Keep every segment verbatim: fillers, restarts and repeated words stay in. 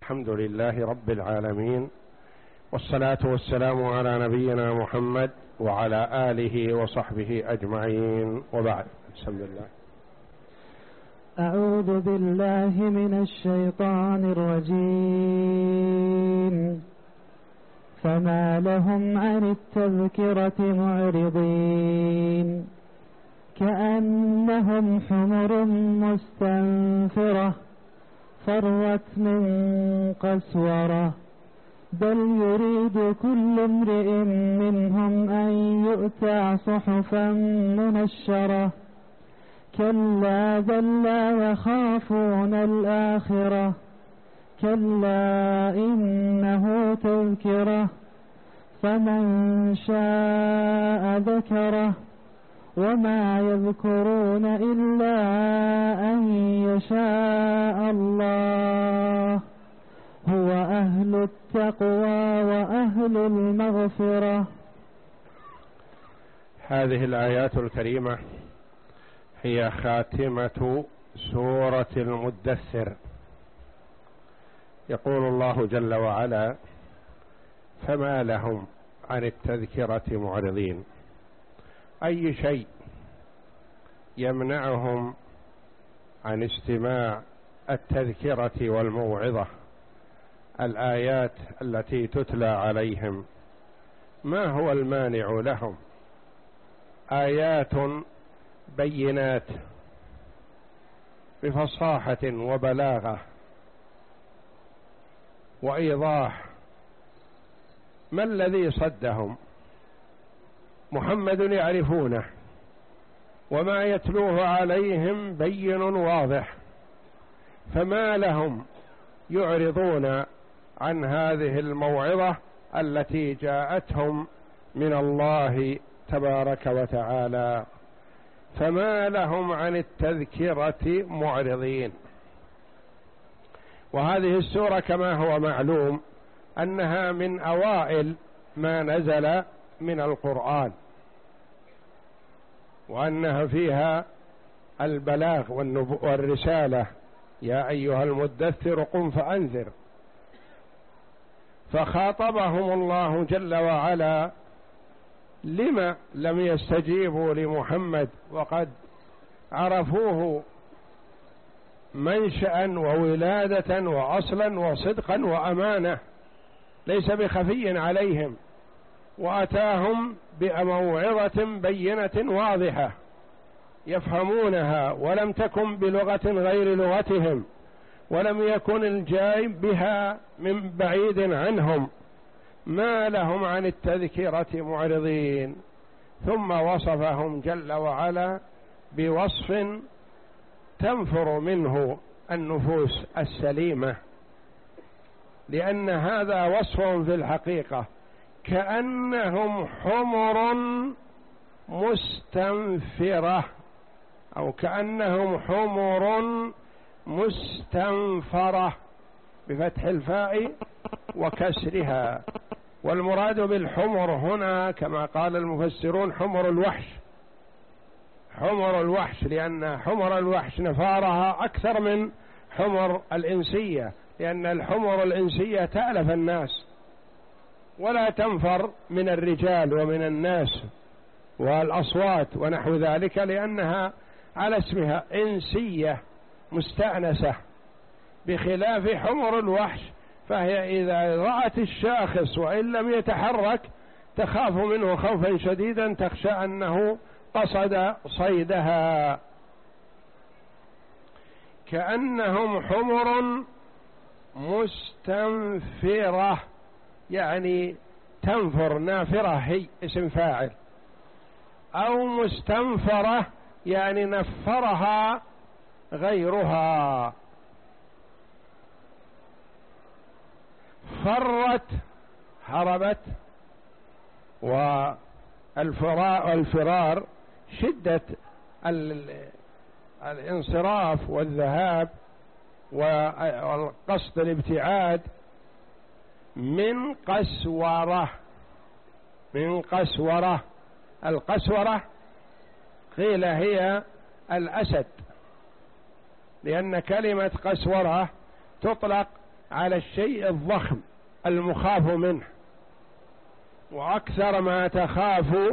الحمد لله رب العالمين، والصلاة والسلام على نبينا محمد وعلى آله وصحبه أجمعين، وبعد. بسم الله. أعوذ بالله من الشيطان الرجيم. فما لهم عن التذكرة معرضين كأنهم حمر مستنفرة فرت من قسورة بل يريد كل امرئ منهم أن يؤتى صحفا منشرة كلا بل لا يخافون الآخرة كلا إنه تذكرة فمن شاء ذكره وما يذكرون إلا أن يشاء الله هو أهل التقوى وأهل المغفرة. هذه الآيات الكريمة هي خاتمة سورة المدثر. يقول الله جل وعلا: فما لهم عن التذكرة معرضين. أي شيء يمنعهم عن استماع التذكرة والموعظة، الآيات التي تتلى عليهم، ما هو المانع لهم؟ آيات بينات بفصاحة وبلاغة وإيضاح. ما الذي صدهم؟ محمد يعرفونه، وما يتلوه عليهم بين واضح، فما لهم يعرضون عن هذه الموعظة التي جاءتهم من الله تبارك وتعالى. فما لهم عن التذكرة معرضين. وهذه السورة كما هو معلوم أنها من أوائل ما نزل من القرآن، وأنها فيها البلاغ والرسالة: يا أيها المدثر قم فأنذر. فخاطبهم الله جل وعلا: لما لم يستجيبوا لمحمد وقد عرفوه منشأ وولادة وأصلا وصدقا وأمانة، ليس بخفي عليهم، وأتاهم بموعظة بينة واضحة يفهمونها، ولم تكن بلغة غير لغتهم، ولم يكن الجاي بها من بعيد عنهم. ما لهم عن التذكرة معرضين. ثم وصفهم جل وعلا بوصف تنفر منه النفوس السليمة، لأن هذا وصف في الحقيقة: كأنهم حمر مستنفرة، أو كأنهم حمر مستنفرة بفتح الفاء وكسرها. والمراد بالحمر هنا كما قال المفسرون حمر الوحش، حمر الوحش، لأن حمر الوحش نفارها أكثر من حمر الإنسية، لأن الحمر الإنسية تألف الناس ولا تنفر من الرجال ومن الناس والأصوات ونحو ذلك، لأنها على اسمها إنسية مستأنسة، بخلاف حمر الوحش فهي إذا رأت الشاخص وإن لم يتحرك تخاف منه خوفا شديدا، تخشى أنه قصد صيدها. كأنهم حمر مستنفرة، يعني تنفر، نافرة هي اسم فاعل، أو مستنفرة يعني نفرها غيرها. فرت هربت، والفرار شدة الانصراف والذهاب والقصد الابتعاد. من قسورة، من قسورة. القسورة قيل هي الأسد، لأن كلمة قسورة تطلق على الشيء الضخم المخاف منه، وأكثر ما تخاف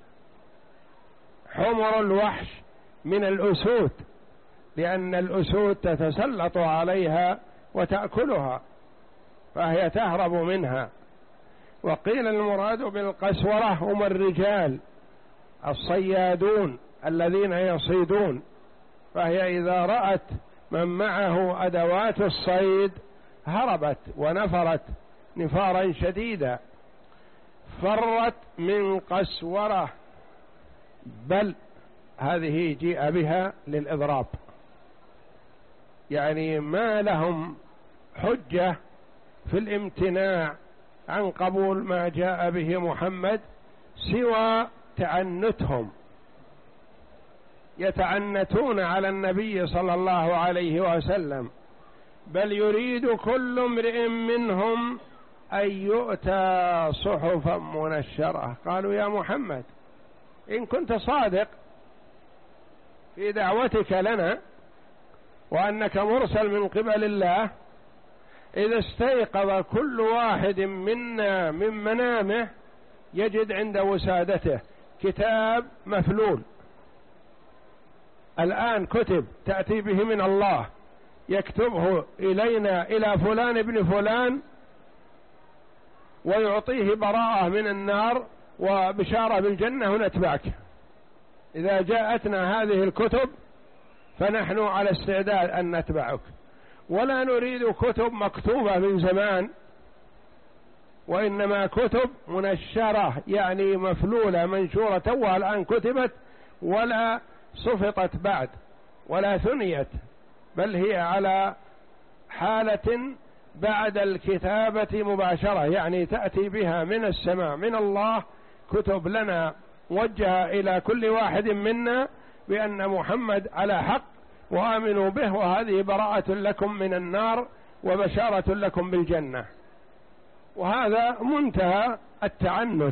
حمر الوحش من الأسود، لأن الأسود تتسلط عليها وتأكلها فهي تهرب منها. وقيل المراد بالقسورة هم الرجال الصيادون الذين يصيدون، فهي إذا رأت من معه أدوات الصيد هربت ونفرت نفارا شديدا. فرت من قسورة، بل هذه جيء بها للإضراب، يعني ما لهم حجة في الامتناع عن قبول ما جاء به محمد سوى تعنتهم، يتعنتون على النبي صلى الله عليه وسلم، بل يريد كل امرئ منهم أن يؤتى صحفا منشرة. قالوا يا محمد إن كنت صادق في دعوتك لنا وأنك مرسل من قبل الله، إذا استيقظ كل واحد منا من منامه يجد عند وسادته كتاب مفلول الآن كتب تأتي به من الله، يكتبه إلينا إلى فلان ابن فلان ويعطيه براءة من النار وبشارة بالجنة ونتبعك. إذا جاءتنا هذه الكتب فنحن على استعداد أن نتبعك، ولا نريد كتب مكتوبة من زمان، وإنما كتب منشرة يعني مفلولة منشورة توها الآن كتبت ولا سفطت بعد ولا ثنيت، بل هي على حالة بعد الكتابة مباشرة، يعني تأتي بها من السماء من الله كتب لنا موجهة إلى كل واحد منا بأن محمد على حق وآمنوا به، وهذه براءة لكم من النار وبشارة لكم بالجنة. وهذا منتهى التعنت.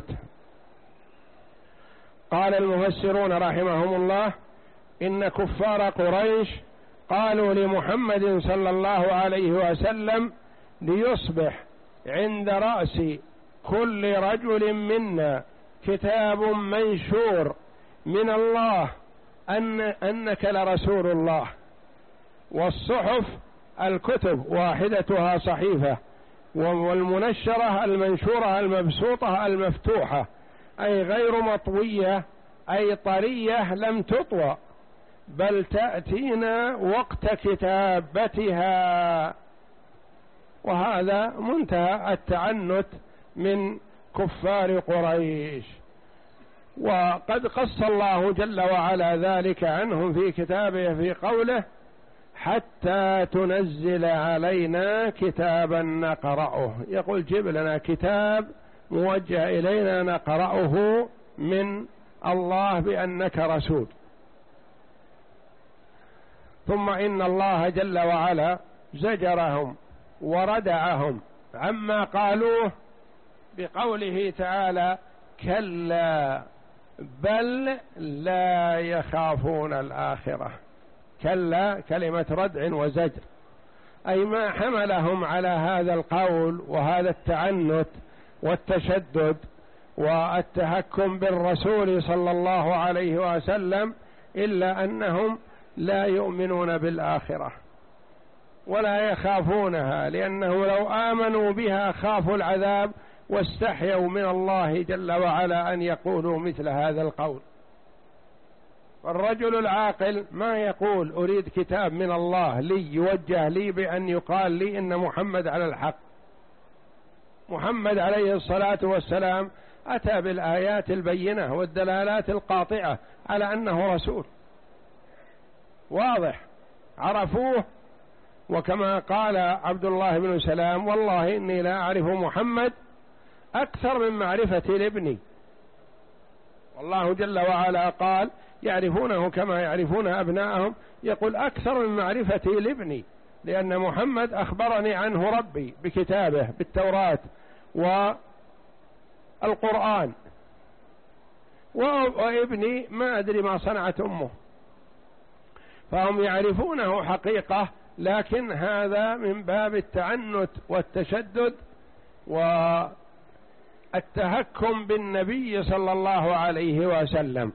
قال المفسرون رحمهم الله إن كفار قريش قالوا لمحمد صلى الله عليه وسلم ليصبح عند رأس كل رجل منا كتاب منشور من الله أن أنك لرسول الله. والصحف الكتب واحدتها صحيفة، والمنشرة المنشورة المبسوطة المفتوحة، أي غير مطوية أي طرية لم تطوى، بل تأتينا وقت كتابتها. وهذا منتهى التعنت من كفار قريش. وقد قص الله جل وعلا ذلك عنهم في كتابه في قوله حتى تنزل علينا كتابا نقرأه، يقول جيب لنا كتاب موجه إلينا نقرأه من الله بأنك رسول. ثم إن الله جل وعلا زجرهم وردعهم عما قالوه بقوله تعالى كلا بل لا يخافون الآخرة. كلا كلمة ردع وزجر، أي ما حملهم على هذا القول وهذا التعنت والتشدد والتهكم بالرسول صلى الله عليه وسلم إلا أنهم لا يؤمنون بالآخرة ولا يخافونها، لأنه لو آمنوا بها خافوا العذاب واستحيوا من الله جل وعلا أن يقولوا مثل هذا القول. الرجل العاقل ما يقول أريد كتاب من الله لي يوجه لي بأن يقال لي إن محمد على الحق. محمد عليه الصلاة والسلام أتى بالآيات البينة والدلالات القاطعة على أنه رسول واضح، عرفوه. وكما قال عبد الله بن سلام والله إني لا أعرف محمد أكثر من معرفتي لابني، والله جل وعلا قال يعرفونه كما يعرفون أبناءهم، يقول أكثر من معرفتي لابني، لأن محمد أخبرني عنه ربي بكتابه بالتوراة والقرآن، وابني ما أدري ما صنعت أمه. فهم يعرفونه حقيقة لكن هذا من باب التعنت والتشدد والتهكم بالنبي صلى الله عليه وسلم.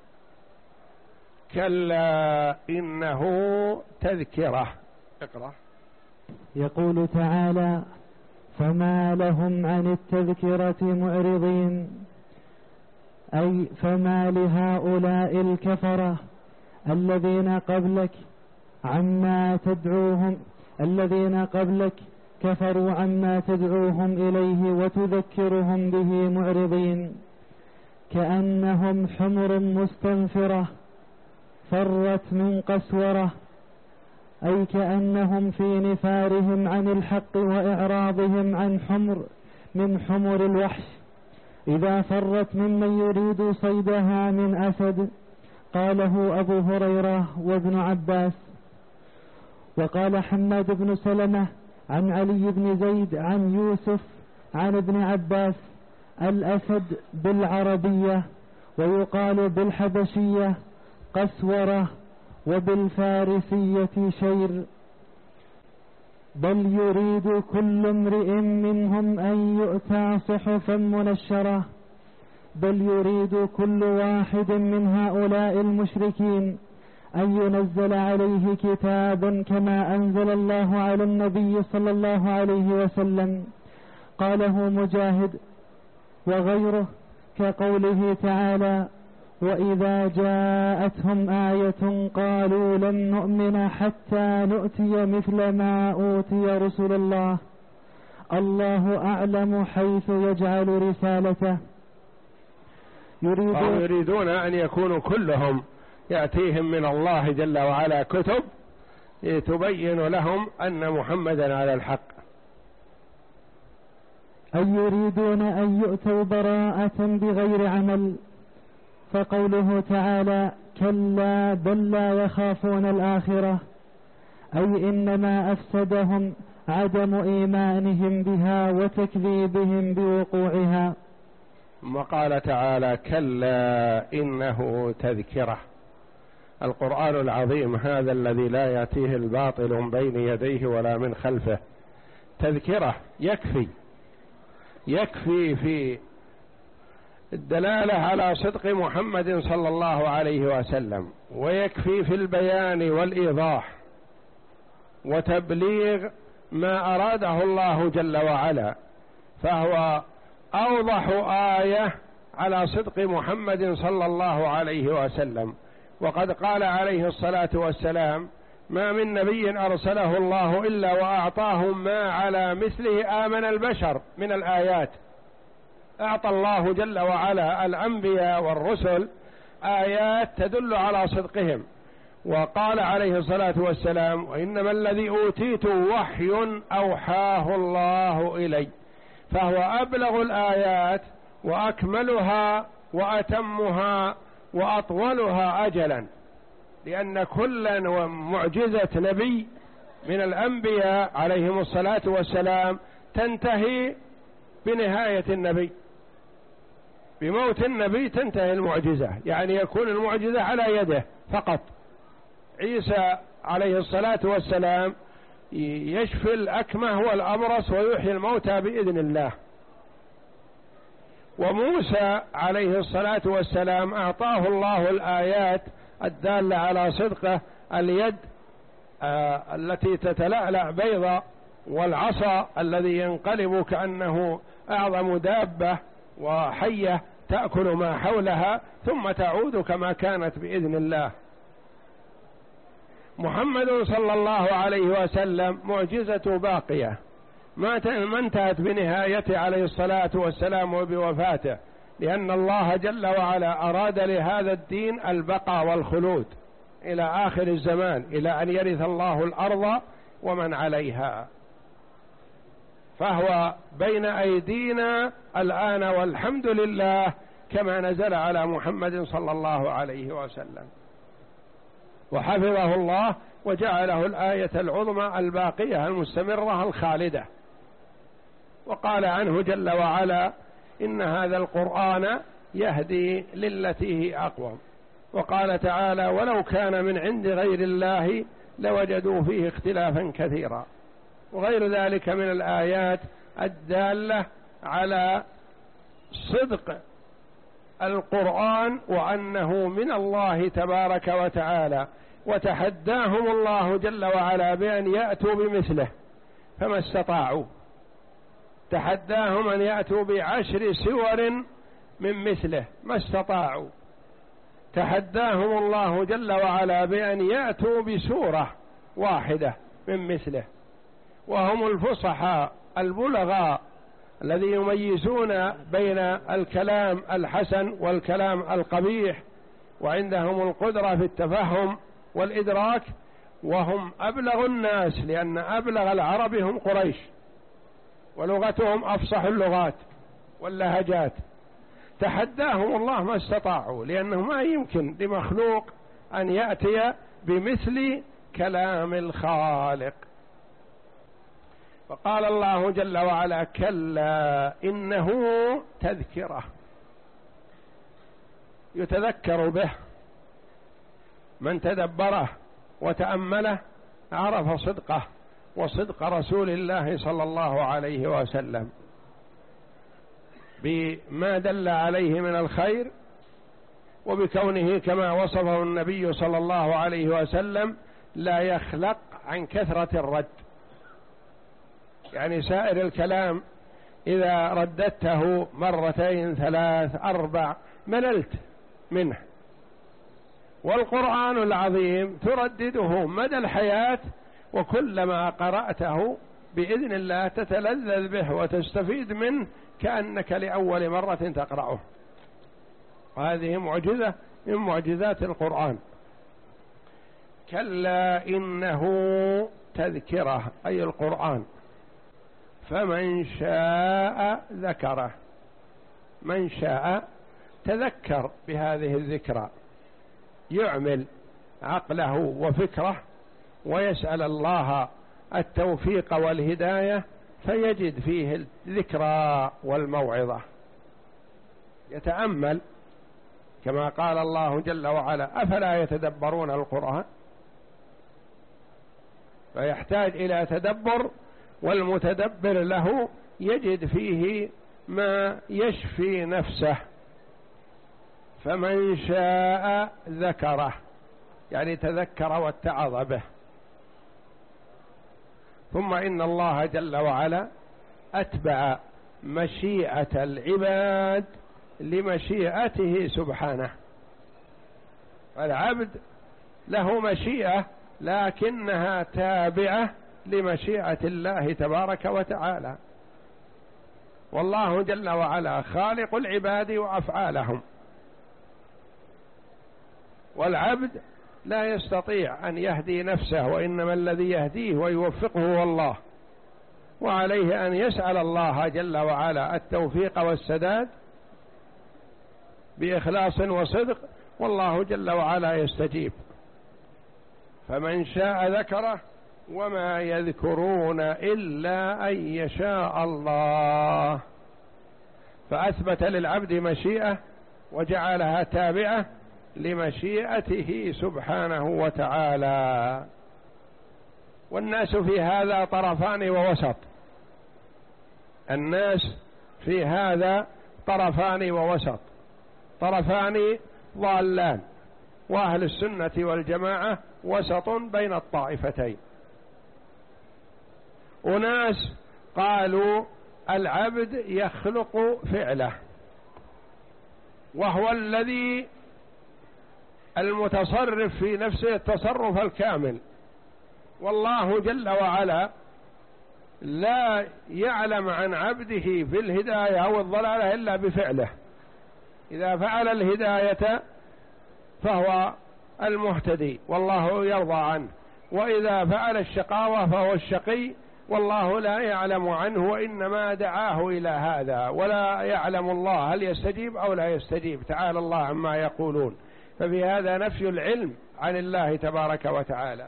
كلا إنه تذكرة. اقرأ. يقول تعالى: فما لهم عن التذكرة معرضين، أي فما لهؤلاء الكفرة الذين قبلك عما تدعوهم الذين قبلك كفروا عما تدعوهم إليه وتذكرهم به معرضين، كأنهم حمر مستنفرة فرت من قسورة، أي كأنهم في نفارهم عن الحق وإعراضهم عن حمر من حمر الوحش إذا فرت ممن يريد صيدها من أسد. قاله أبو هريرة وابن عباس. وقال حماد بن سلمة عن علي بن زيد عن يوسف عن ابن عباس: الأسد بالعربية ويقال بالحبشية قسورة وبالفارسية شير. بل يريد كل امرئ منهم أن يؤتى صحفا منشرة، بل يريد كل واحد من هؤلاء المشركين أن ينزل عليه كتابا كما أنزل الله على النبي صلى الله عليه وسلم. قاله مجاهد وغيره كقوله تعالى: وإذا جاءتهم آية قالوا لن نؤمن حتى نؤتي مثل ما أوتي رسل الله، الله أعلم حيث يجعل رسالته. يريدون, يريدون أن يكونوا كلهم يأتيهم من الله جل وعلا كتب تبين لهم أن محمدا على الحق. أي يريدون أن يؤتوا براءة بغير عمل. فقوله تعالى: كلا بل لا يخافون الآخرة، أي إنما أفسدهم عدم إيمانهم بها وتكذيبهم بوقوعها. وقال تعالى: كلا إنه تذكرة. القرآن العظيم هذا الذي لا يأتيه الباطل من بين يديه ولا من خلفه، تذكرة يكفي يكفي في الدلالة على صدق محمد صلى الله عليه وسلم، ويكفي في البيان والإيضاح وتبليغ ما أراده الله جل وعلا، فهو أوضح آية على صدق محمد صلى الله عليه وسلم. وقد قال عليه الصلاة والسلام: ما من نبي أرسله الله إلا وأعطاهم ما على مثله آمن البشر من الآيات. أعطى الله جل وعلا الأنبياء والرسل آيات تدل على صدقهم. وقال عليه الصلاة والسلام: وإنما الذي أوتيت وحي أوحاه الله إلي. فهو أبلغ الآيات وأكملها وأتمها وأطولها أجلا، لأن كل معجزة نبي من الأنبياء عليهم الصلاة والسلام تنتهي بنهاية النبي، بموت النبي تنتهي المعجزة، يعني يكون المعجزة على يده فقط. عيسى عليه الصلاة والسلام يشفي الأكمه والأبرص ويحيي الموتى بإذن الله. وموسى عليه الصلاة والسلام أعطاه الله الآيات الدالة على صدقه، اليد آه التي تتلألأ بيضاء، والعصا الذي ينقلب كأنه أعظم دابة وحية تأكل ما حولها ثم تعود كما كانت بإذن الله. محمد صلى الله عليه وسلم معجزة باقية ما انتهت بنهايته عليه الصلاة والسلام وبوفاته، لأن الله جل وعلا أراد لهذا الدين البقاء والخلود إلى آخر الزمان، إلى أن يرث الله الأرض ومن عليها. فهو بين أيدينا الآن والحمد لله، كما نزل على محمد صلى الله عليه وسلم، وحفظه الله وجعله الآية العظمى الباقية المستمرة الخالدة. وقال عنه جل وعلا: إن هذا القرآن يهدي للتي هي أقوم. وقال تعالى: ولو كان من عند غير الله لوجدوا فيه اختلافا كثيرا، وغير ذلك من الآيات الدالة على صدق القرآن وأنه من الله تبارك وتعالى. وتحداهم الله جل وعلا بأن يأتوا بمثله فما استطاعوا، تحداهم أن يأتوا بعشر سور من مثله ما استطاعوا، تحداهم الله جل وعلا بأن يأتوا بسورة واحدة من مثله، وهم الفصحاء البلغاء الذي يميزون بين الكلام الحسن والكلام القبيح، وعندهم القدرة في التفهم والإدراك، وهم أبلغ الناس، لأن أبلغ العرب هم قريش، ولغتهم أفصح اللغات واللهجات. تحداهم الله ما استطاعوا، لأنه ما يمكن لمخلوق أن يأتي بمثل كلام الخالق. فقال الله جل وعلا: كلا إنه تذكرة، يتذكر به من تدبره وتأمله عرف صدقه وصدق رسول الله صلى الله عليه وسلم بما دل عليه من الخير، وبكونه كما وصفه النبي صلى الله عليه وسلم لا يخلق عن كثرة الرد، يعني سائر الكلام إذا رددته مرتين ثلاث أربع مللت منه، والقرآن العظيم تردده مدى الحياة، وكلما قرأته بإذن الله تتلذذ به وتستفيد منه كأنك لأول مرة تقرأه. وهذه معجزة من معجزات القرآن. كلا إنه تذكرة أي القرآن، فمن شاء ذكره، من شاء تذكر بهذه الذكرى، يعمل عقله وفكره ويسأل الله التوفيق والهداية، فيجد فيه الذكرى والموعظة، يتأمل كما قال الله جل وعلا: أفلا يتدبرون القرآن؟ فيحتاج إلى تدبر، والمتدبر له يجد فيه ما يشفي نفسه. فمن شاء ذكره، يعني تذكر واتعظ به. ثم إن الله جل وعلا أتبع مشيئة العباد لمشيئته سبحانه. العبد له مشيئة لكنها تابعة لمشيئة الله تبارك وتعالى، والله جل وعلا خالق العباد وأفعالهم، والعبد لا يستطيع أن يهدي نفسه، وإنما الذي يهديه ويوفقه هو الله، وعليه أن يسأل الله جل وعلا التوفيق والسداد بإخلاص وصدق، والله جل وعلا يستجيب. فمن شاء ذكره وما يذكرون إلا أن يشاء الله. فأثبت للعبد مشيئة وجعلها تابعة لمشيئته سبحانه وتعالى. والناس في هذا طرفان ووسط، الناس في هذا طرفان ووسط، طرفان ضالان، وأهل السنة والجماعة وسط بين الطائفتين. أناس قالوا العبد يخلق فعله، وهو الذي المتصرف في نفسه التصرف الكامل، والله جل وعلا لا يعلم عن عبده في الهداية أو الضلالة إلا بفعله. إذا فعل الهداية فهو المهتدي والله يرضى عنه، وإذا فعل الشقاوة فهو الشقي والله لا يعلم عنه، وإنما دعاه إلى هذا، ولا يعلم الله هل يستجيب أو لا يستجيب، تعالى الله عما يقولون. ففي هذا نفي العلم عن الله تبارك وتعالى.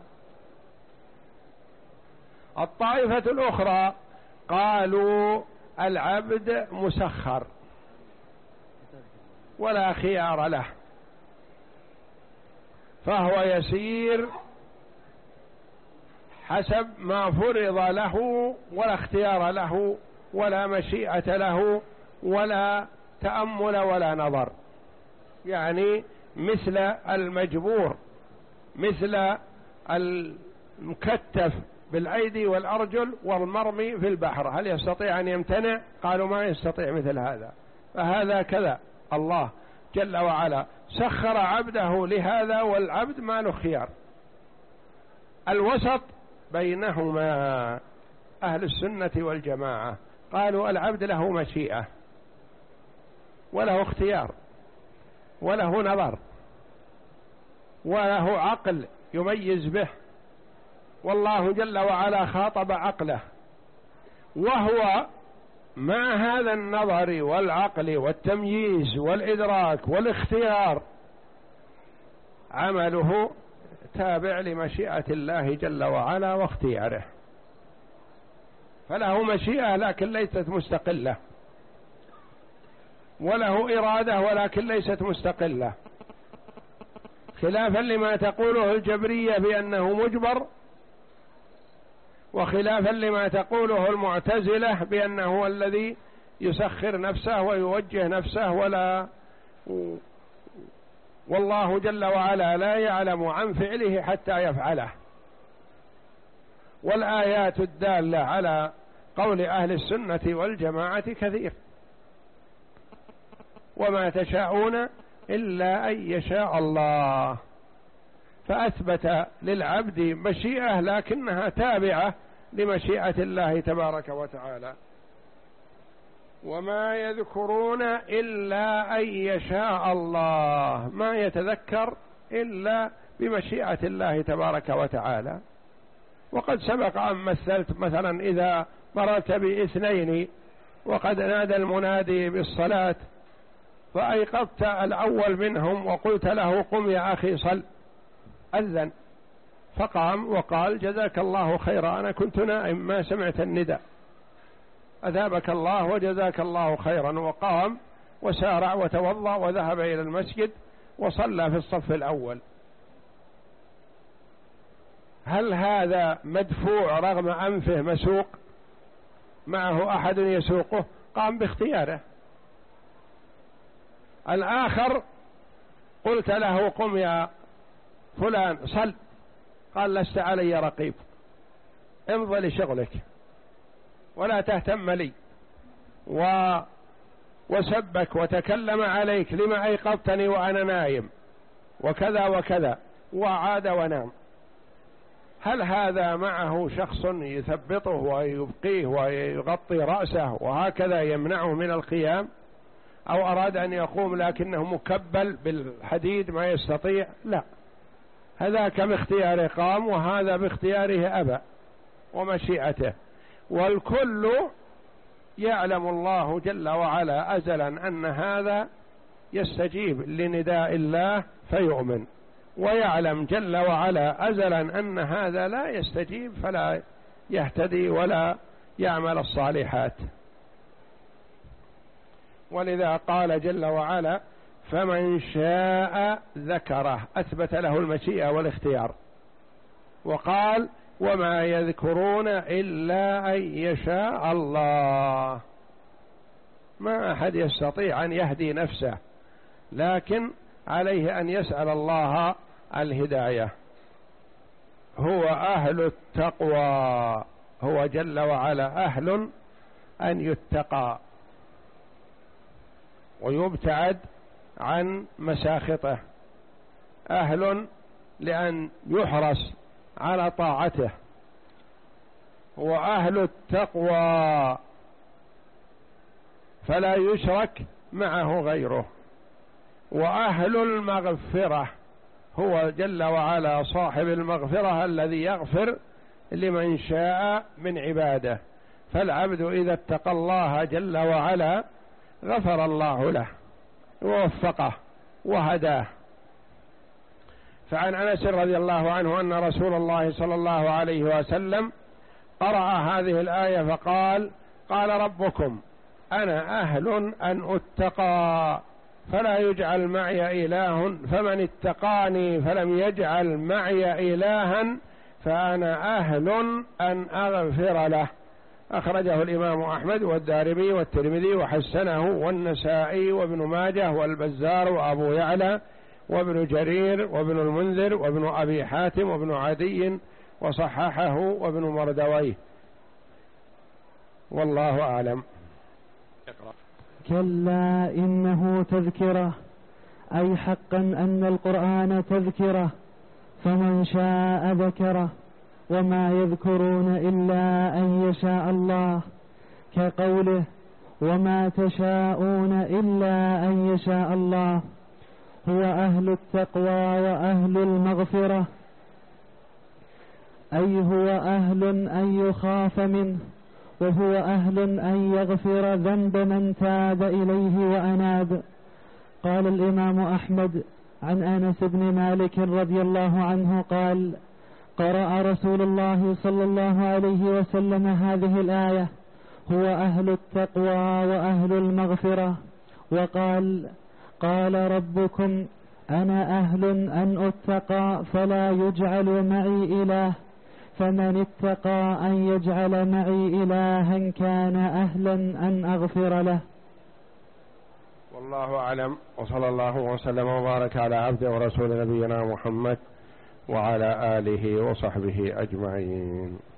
الطائفة الأخرى قالوا العبد مسخر ولا خيار له، فهو يسير حسب ما فرض له، ولا اختيار له ولا مشيئة له ولا تأمل ولا نظر، يعني مثل المجبور، مثل المكتف بالأيدي والأرجل والمرمي في البحر، هل يستطيع أن يمتنع؟ قالوا ما يستطيع مثل هذا. فهذا كذا الله جل وعلا سخر عبده لهذا، والعبد ما له خيار. الوسط بينهما أهل السنة والجماعة قالوا العبد له مشيئة وله اختيار وله نظر وله عقل يميز به، والله جل وعلا خاطب عقله، وهو مع هذا النظر والعقل والتمييز والإدراك والاختيار عمله تابع لمشيئة الله جل وعلا واختياره، فله مشيئة لكن ليست مستقلة، وله إرادة ولكن ليست مستقلة، خلافا لما تقوله الجبرية بأنه مجبر، وخلافا لما تقوله المعتزلة بأنه هو الذي يسخر نفسه ويوجه نفسه، ولا والله جل وعلا لا يعلم عن فعله حتى يفعله. والآيات الدالة على قول أهل السنة والجماعة كثير، وما تشاءون إلا أن يشاء الله، فأثبت للعبد مشيئة لكنها تابعة لمشيئة الله تبارك وتعالى. وما يذكرون إلا أن يشاء الله، ما يتذكر إلا بمشيئة الله تبارك وتعالى. وقد سبق أن مثلت مثلا إذا مررت باثنين وقد نادى المنادي بالصلاة فأيقظت الأول منهم وقلت له قم يا أخي صل، أذن فقام وقال جزاك الله خيرا أنا كنت نائم ما سمعت النداء، أثابك الله وجزاك الله خيرا، وقام وسارع وتوضأ وذهب إلى المسجد وصلى في الصف الأول. هل هذا مدفوع رغم أنفه مسوق معه أحد يسوقه؟ قام باختياره. الآخر قلت له قم يا فلان صل، قال لست علي رقيب، امضي لشغلك ولا تهتم لي، و وسبك وتكلم عليك لما أيقظتني وأنا نايم وكذا وكذا، وعاد ونام. هل هذا معه شخص يثبطه ويبقيه ويغطي رأسه وهكذا يمنعه من القيام، أو أراد أن يقوم لكنه مكبل بالحديد ما يستطيع؟ لا، هذاك باختياره قام وهذا باختياره أبى ومشيئته. والكل يعلم الله جل وعلا أزلا أن هذا يستجيب لنداء الله فيؤمن، ويعلم جل وعلا أزلا أن هذا لا يستجيب فلا يهتدي ولا يعمل الصالحات. ولذا قال جل وعلا فمن شاء ذكره، أثبت له المشيئة والاختيار، وقال وما يذكرون إلا أن يشاء الله. ما أحد يستطيع أن يهدي نفسه، لكن عليه أن يسأل الله الهداية. هو أهل التقوى، هو جل وعلا أهل أن يتقى ويبتعد عن مساخطه، أهل لأن يحرص على طاعته، وأهل التقوى فلا يشرك معه غيره، وأهل المغفرة هو جل وعلا صاحب المغفرة الذي يغفر لمن شاء من عباده. فالعبد إذا اتقى الله جل وعلا غفر الله له ووفقه وهداه. فعن أنس رضي الله عنه أن رسول الله صلى الله عليه وسلم قرأ هذه الآية فقال قال ربكم أنا أهل أن أتقى فلا يجعل معي إله، فمن اتقاني فلم يجعل معي إلها فأنا أهل أن أغفر له. أخرجه الإمام أحمد والدارمي والترمذي وحسنه والنسائي وابن ماجه والبزار وأبو يعلى وابن جرير وابن المنذر وابن أبي حاتم وابن عدي وصححه وابن مردويه، والله أعلم. اقرأ. كلا إنه تذكرة، أي حقا أن القرآن تذكرة، فمن شاء ذكره، وما يذكرون إلا أن يشاء الله، كقوله وما تشاءون إلا أن يشاء الله. هو أهل التقوى وأهل المغفرة، أي هو أهل أن يخاف منه، وهو أهل أن يغفر ذنب من تاب إليه وأناب. قال الإمام أحمد عن أنس بن مالك رضي الله عنه قال: قرأ رسول الله صلى الله عليه وسلم هذه الآية: هو أهل التقوى وأهل المغفرة، وقال: قال ربكم أنا أهل أن أتقى فلا يجعل معي إله، فمن اتقى أن يجعل معي إلها كان أهلا أن أغفر له. والله أعلم، وصلى الله وسلم وبارك على عبده ورسول نبينا محمد وعلى آله وصحبه أجمعين.